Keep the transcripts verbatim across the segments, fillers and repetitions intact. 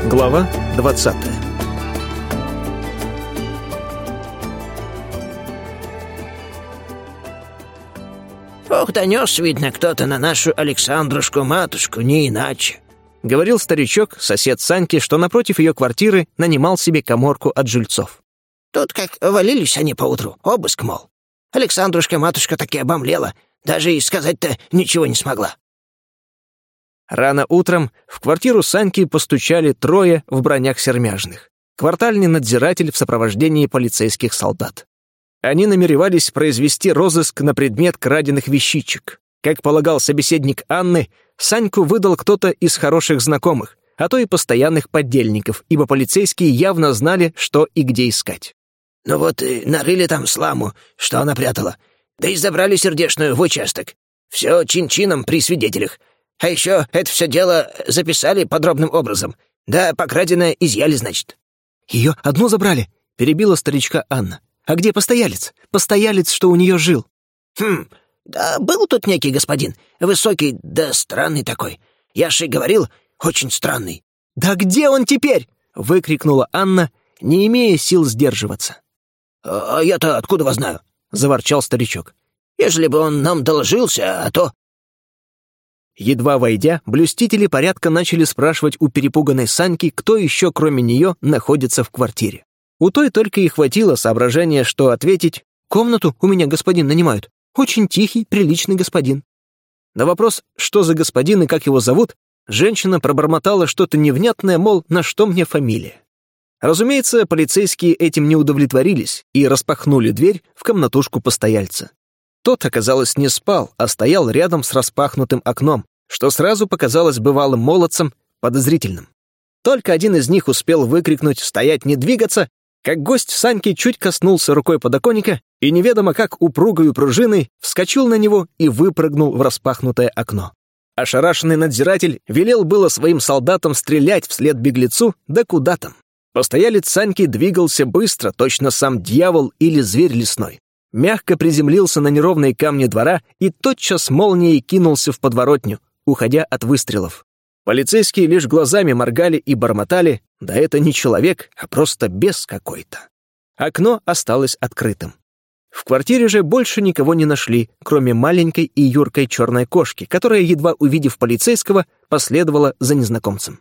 Глава двадцатая. «Ох, донес, видно, кто-то на нашу Александрушку-матушку, не иначе», — говорил старичок, сосед Саньки, что напротив ее квартиры нанимал себе каморку от жильцов. «Тут как валились они поутру, обыск, мол. Александрушка-матушка таки обомлела, даже и сказать-то ничего не смогла». Рано утром в квартиру Саньки постучали трое в бронях сермяжных. Квартальный надзиратель в сопровождении полицейских солдат. Они намеревались произвести розыск на предмет краденных вещичек. Как полагал собеседник Анны, Саньку выдал кто-то из хороших знакомых, а то и постоянных подельников, ибо полицейские явно знали, что и где искать. «Ну вот и нарыли там сламу, что она прятала, да и забрали сердечную в участок. Все чин-чином при свидетелях. А еще это все дело записали подробным образом. Да, покраденное изъяли, значит». «Ее одну забрали?» — перебила старичка Анна. «А где постоялец? Постоялец, что у нее жил». «Хм, да был тут некий господин, высокий, да странный такой. Я же и говорил, очень странный». «Да где он теперь?» — выкрикнула Анна, не имея сил сдерживаться. «А я-то откуда вас знаю?» — заворчал старичок. «Ежели бы он нам доложился, а то...» Едва войдя, блюстители порядка начали спрашивать у перепуганной Саньки, кто еще, кроме нее, находится в квартире. У той только и хватило соображения, что ответить: «Комнату у меня господин нанимают. Очень тихий, приличный господин». На вопрос, что за господин и как его зовут, женщина пробормотала что-то невнятное, мол, на что мне фамилия. Разумеется, полицейские этим не удовлетворились и распахнули дверь в комнатушку постояльца. Тот, оказалось, не спал, а стоял рядом с распахнутым окном, что сразу показалось бывалым молодцам подозрительным. Только один из них успел выкрикнуть «стоять, не двигаться», как гость Саньки чуть коснулся рукой подоконника и неведомо как упругою пружиной вскочил на него и выпрыгнул в распахнутое окно. Ошарашенный надзиратель велел было своим солдатам стрелять вслед беглецу, да куда там. Постоялец Саньки двигался быстро, точно сам дьявол или зверь лесной. Мягко приземлился на неровные камни двора и тотчас молнией кинулся в подворотню, уходя от выстрелов. Полицейские лишь глазами моргали и бормотали: «Да это не человек, а просто бес какой-то». Окно осталось открытым. В квартире же больше никого не нашли, кроме маленькой и юркой черной кошки, которая, едва увидев полицейского, последовала за незнакомцем.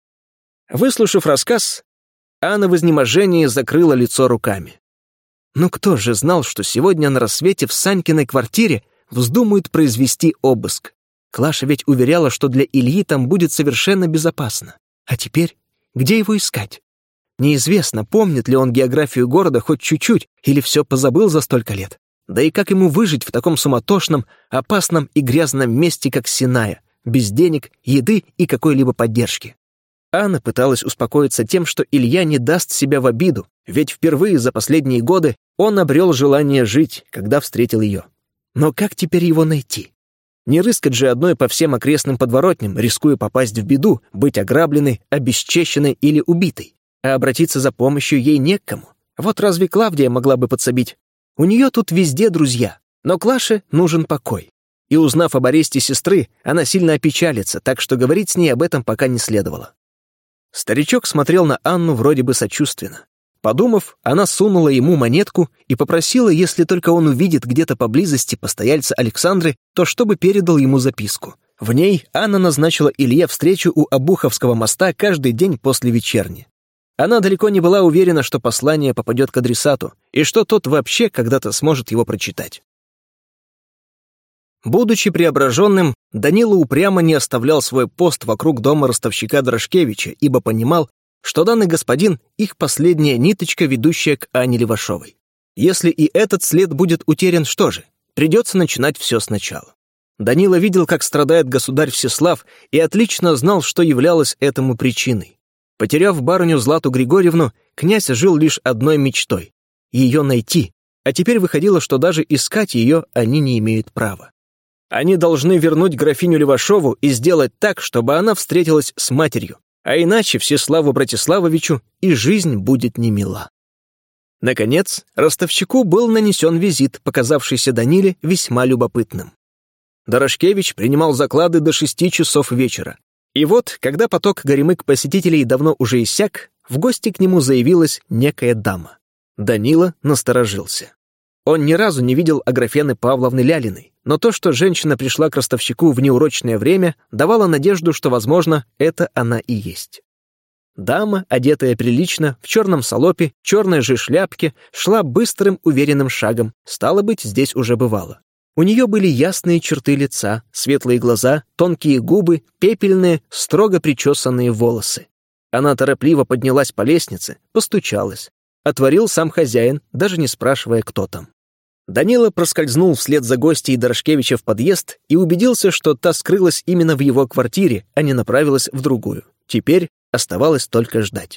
Выслушав рассказ, Анна в изнеможении закрыла лицо руками. Ну кто же знал, что сегодня на рассвете в Санькиной квартире вздумают произвести обыск? Клаша ведь уверяла, что для Ильи там будет совершенно безопасно. А теперь где его искать? Неизвестно, помнит ли он географию города хоть чуть-чуть или все позабыл за столько лет. Да и как ему выжить в таком суматошном, опасном и грязном месте, как Синая, без денег, еды и какой-либо поддержки? Анна пыталась успокоиться тем, что Илья не даст себя в обиду, ведь впервые за последние годы он обрел желание жить, когда встретил ее. Но как теперь его найти? Не рыскать же одной по всем окрестным подворотням, рискуя попасть в беду, быть ограбленной, обесчещенной или убитой. А обратиться за помощью ей не к кому. Вот разве Клавдия могла бы подсобить? У нее тут везде друзья, но Клаше нужен покой. И узнав об аресте сестры, она сильно опечалится, так что говорить с ней об этом пока не следовало. Старичок смотрел на Анну вроде бы сочувственно. Подумав, она сунула ему монетку и попросила, если только он увидит где-то поблизости постояльца Александры, то чтобы передал ему записку. В ней Анна назначила Илье встречу у Обуховского моста каждый день после вечерни. Она далеко не была уверена, что послание попадет к адресату, и что тот вообще когда-то сможет его прочитать. Будучи преображенным, Данила упрямо не оставлял свой пост вокруг дома ростовщика Дрожкевича, ибо понимал, что данный господин — их последняя ниточка, ведущая к Анне Левашовой. Если и этот след будет утерян, что же? Придется начинать все сначала. Данила видел, как страдает государь Всеслав, и отлично знал, что являлось этому причиной. Потеряв барыню Злату Григорьевну, князь жил лишь одной мечтой — ее найти, а теперь выходило, что даже искать ее они не имеют права. Они должны вернуть графиню Левашову и сделать так, чтобы она встретилась с матерью, а иначе Всеславу Братиславовичу и жизнь будет немила. Наконец, ростовщику был нанесен визит, показавшийся Даниле весьма любопытным. Дорошкевич принимал заклады до шести часов вечера. И вот, когда поток горемык посетителей давно уже иссяк, в гости к нему заявилась некая дама. Данила насторожился. Он ни разу не видел Аграфены Павловны Лялиной, но то, что женщина пришла к ростовщику в неурочное время, давало надежду, что, возможно, это она и есть. Дама, одетая прилично, в черном салопе, черной же шляпке, шла быстрым, уверенным шагом, стало быть, здесь уже бывало. У нее были ясные черты лица, светлые глаза, тонкие губы, пепельные, строго причесанные волосы. Она торопливо поднялась по лестнице, постучалась. Отворил сам хозяин, даже не спрашивая, кто там. Данила проскользнул вслед за гостьей Дорошкевича в подъезд и убедился, что та скрылась именно в его квартире, а не направилась в другую. Теперь оставалось только ждать.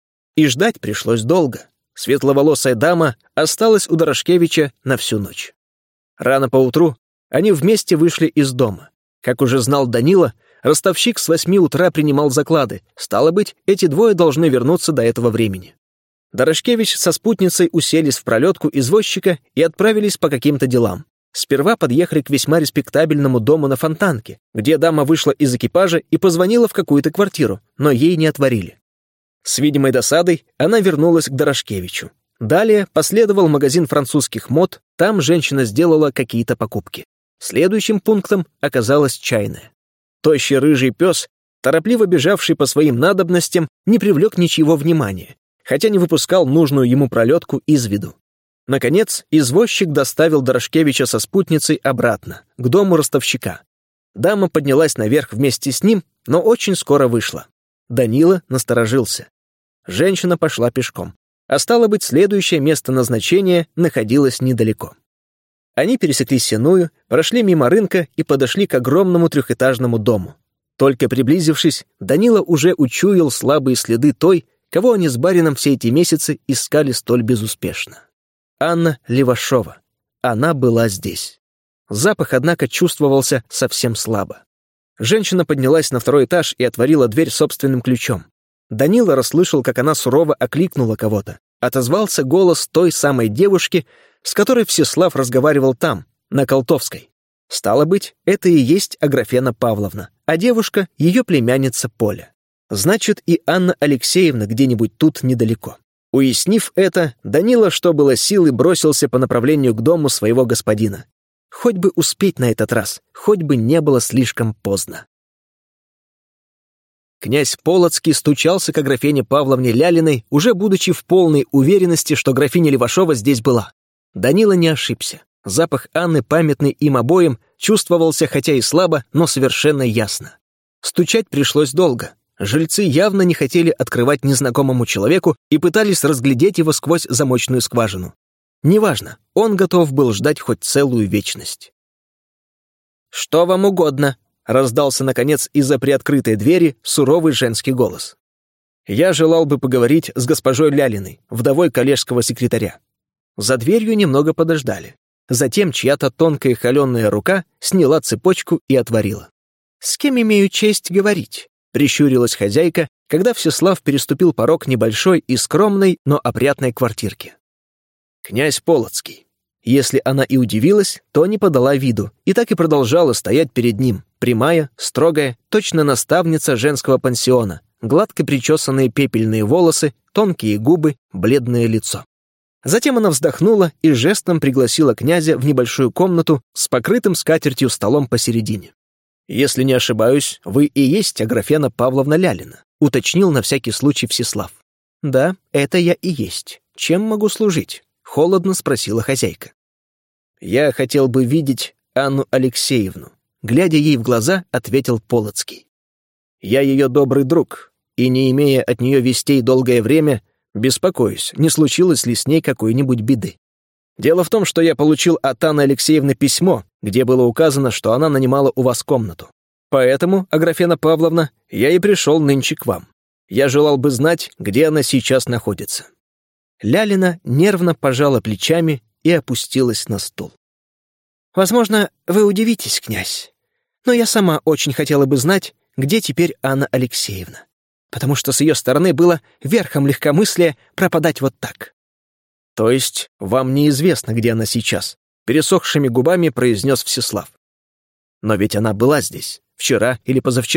И ждать пришлось долго. Светловолосая дама осталась у Дорошкевича на всю ночь. Рано поутру они вместе вышли из дома. Как уже знал Данила, ростовщик с восьми утра принимал заклады. Стало быть, эти двое должны вернуться до этого времени. Дорошкевич со спутницей уселись в пролетку извозчика и отправились по каким-то делам. Сперва подъехали к весьма респектабельному дому на Фонтанке, где дама вышла из экипажа и позвонила в какую-то квартиру, но ей не отворили. С видимой досадой она вернулась к Дорошкевичу. Далее последовал магазин французских мод, там женщина сделала какие-то покупки. Следующим пунктом оказалась чайная. Тощий рыжий пес, торопливо бежавший по своим надобностям, не привлек ничего внимания, хотя не выпускал нужную ему пролетку из виду. Наконец, извозчик доставил Дорошкевича со спутницей обратно, к дому ростовщика. Дама поднялась наверх вместе с ним, но очень скоро вышла. Данила насторожился. Женщина пошла пешком. А стало быть, следующее место назначения находилось недалеко. Они пересекли Сенную, прошли мимо рынка и подошли к огромному трехэтажному дому. Только приблизившись, Данила уже учуял слабые следы той, кого они с барином все эти месяцы искали столь безуспешно. Анна Левашова. Она была здесь. Запах, однако, чувствовался совсем слабо. Женщина поднялась на второй этаж и отворила дверь собственным ключом. Данила расслышал, как она сурово окликнула кого-то. Отозвался голос той самой девушки, с которой Всеслав разговаривал там, на Колтовской. Стало быть, это и есть Аграфена Павловна, а девушка — ее племянница Поля. Значит, и Анна Алексеевна где-нибудь тут недалеко. Уяснив это, Данила, что было силы, бросился по направлению к дому своего господина. Хоть бы успеть на этот раз, хоть бы не было слишком поздно. Князь Полоцкий стучался к Аграфене Павловне Лялиной, уже будучи в полной уверенности, что графиня Левашова здесь была. Данила не ошибся. Запах Анны, памятный им обоим, чувствовался хотя и слабо, но совершенно ясно. Стучать пришлось долго. Жильцы явно не хотели открывать незнакомому человеку и пытались разглядеть его сквозь замочную скважину. Неважно, он готов был ждать хоть целую вечность. «Что вам угодно?» — раздался, наконец, из-за приоткрытой двери суровый женский голос. «Я желал бы поговорить с госпожой Лялиной, вдовой коллежского секретаря». За дверью немного подождали. Затем чья-то тонкая холеная рука сняла цепочку и отворила. «С кем имею честь говорить?» — прищурилась хозяйка, когда Всеслав переступил порог небольшой и скромной, но опрятной квартирки. «Князь Полоцкий». Если она и удивилась, то не подала виду, и так и продолжала стоять перед ним, прямая, строгая, точно наставница женского пансиона, гладко причесанные пепельные волосы, тонкие губы, бледное лицо. Затем она вздохнула и жестом пригласила князя в небольшую комнату с покрытым скатертью столом посередине. «Если не ошибаюсь, вы и есть Аграфена Павловна Лялина», уточнил на всякий случай Всеслав. «Да, это я и есть. Чем могу служить?» — холодно спросила хозяйка. «Я хотел бы видеть Анну Алексеевну», — глядя ей в глаза, ответил Полоцкий. «Я ее добрый друг, и, не имея от нее вестей долгое время, беспокоюсь, не случилось ли с ней какой-нибудь беды. Дело в том, что я получил от Анны Алексеевны письмо, где было указано, что она нанимала у вас комнату. Поэтому, Аграфена Павловна, я и пришел нынче к вам. Я желал бы знать, где она сейчас находится». Лялина нервно пожала плечами и опустилась на стул. «Возможно, вы удивитесь, князь, но я сама очень хотела бы знать, где теперь Анна Алексеевна, потому что с ее стороны было верхом легкомыслия пропадать вот так». «То есть вам неизвестно, где она сейчас?» — пересохшими губами произнес Всеслав. «Но ведь она была здесь, вчера или позавчера.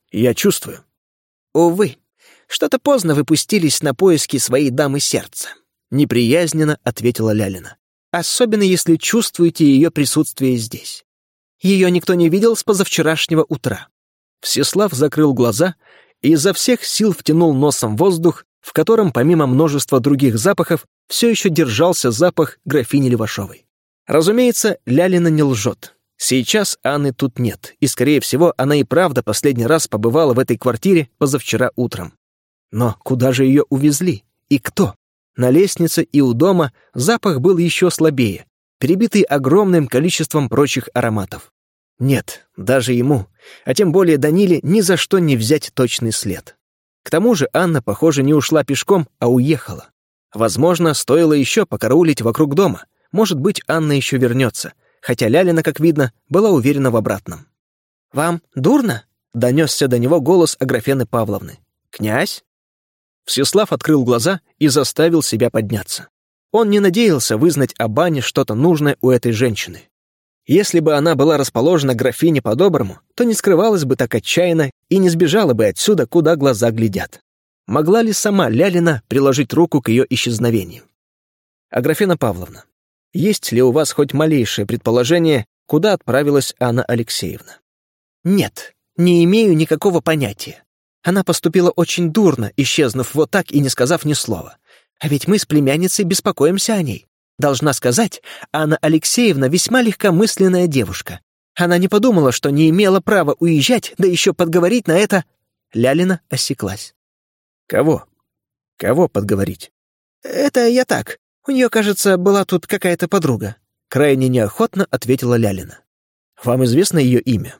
Я чувствую. Увы, что-то поздно вы пустились на поиски своей дамы сердца. Неприязненно ответила Лялина. Особенно если чувствуете ее присутствие здесь. Ее никто не видел с позавчерашнего утра. Всеслав закрыл глаза и изо всех сил втянул носом воздух, в котором, помимо множества других запахов, все еще держался запах графини Левашовой. Разумеется, Лялина не лжет. Сейчас Анны тут нет, и, скорее всего, она и правда последний раз побывала в этой квартире позавчера утром. Но куда же ее увезли? И кто? На лестнице и у дома запах был еще слабее, перебитый огромным количеством прочих ароматов. Нет, даже ему, а тем более Даниле, ни за что не взять точный след. К тому же Анна, похоже, не ушла пешком, а уехала. Возможно, стоило еще покараулить вокруг дома. Может быть, Анна еще вернется, хотя Лялина, как видно, была уверена в обратном. «Вам дурно?» — донесся до него голос Аграфены Павловны. «Князь?» Всеслав открыл глаза и заставил себя подняться. Он не надеялся вызнать об Анне что-то нужное у этой женщины. Если бы она была расположена к графине по-доброму, то не скрывалась бы так отчаянно и не сбежала бы отсюда, куда глаза глядят. Могла ли сама Лялина приложить руку к ее исчезновению? Аграфена Павловна, есть ли у вас хоть малейшее предположение, куда отправилась Анна Алексеевна? Нет, не имею никакого понятия. Она поступила очень дурно, исчезнув вот так и не сказав ни слова. А ведь мы с племянницей беспокоимся о ней. Должна сказать, Анна Алексеевна весьма легкомысленная девушка. Она не подумала, что не имела права уезжать, да еще подговорить на это... Лялина осеклась. Кого? Кого подговорить? Это я так. У нее, кажется, была тут какая-то подруга. Крайне неохотно ответила Лялина. Вам известно ее имя?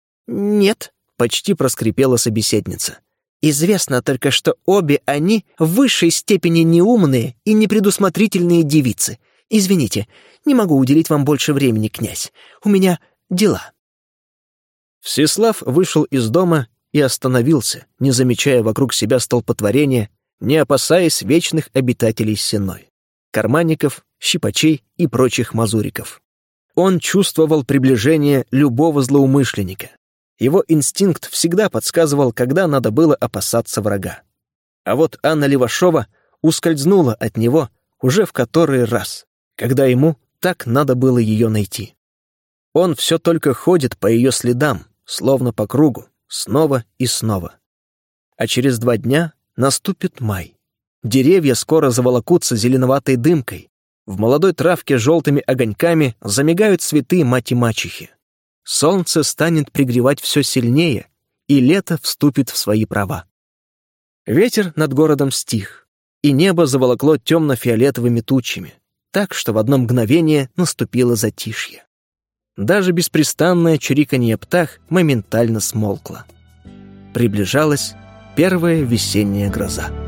Нет. Почти проскрипела собеседница. Известно только, что обе они в высшей степени неумные и непредусмотрительные девицы. Извините, не могу уделить вам больше времени, князь. У меня дела. Всеслав вышел из дома и остановился, не замечая вокруг себя столпотворения, не опасаясь вечных обитателей сенной, карманников, щипачей и прочих мазуриков. Он чувствовал приближение любого злоумышленника. Его инстинкт всегда подсказывал, когда надо было опасаться врага. А вот Анна Левашова ускользнула от него уже в который раз, когда ему так надо было ее найти. Он все только ходит по ее следам, словно по кругу, снова и снова. А через два дня наступит май. Деревья скоро заволокутся зеленоватой дымкой. В молодой травке желтыми огоньками замигают цветы мать-мачехи. Солнце станет пригревать все сильнее, и лето вступит в свои права. Ветер над городом стих, и небо заволокло темно-фиолетовыми тучами, так что в одно мгновение наступило затишье. Даже беспрестанное чириканье птах моментально смолкло. Приближалась первая весенняя гроза.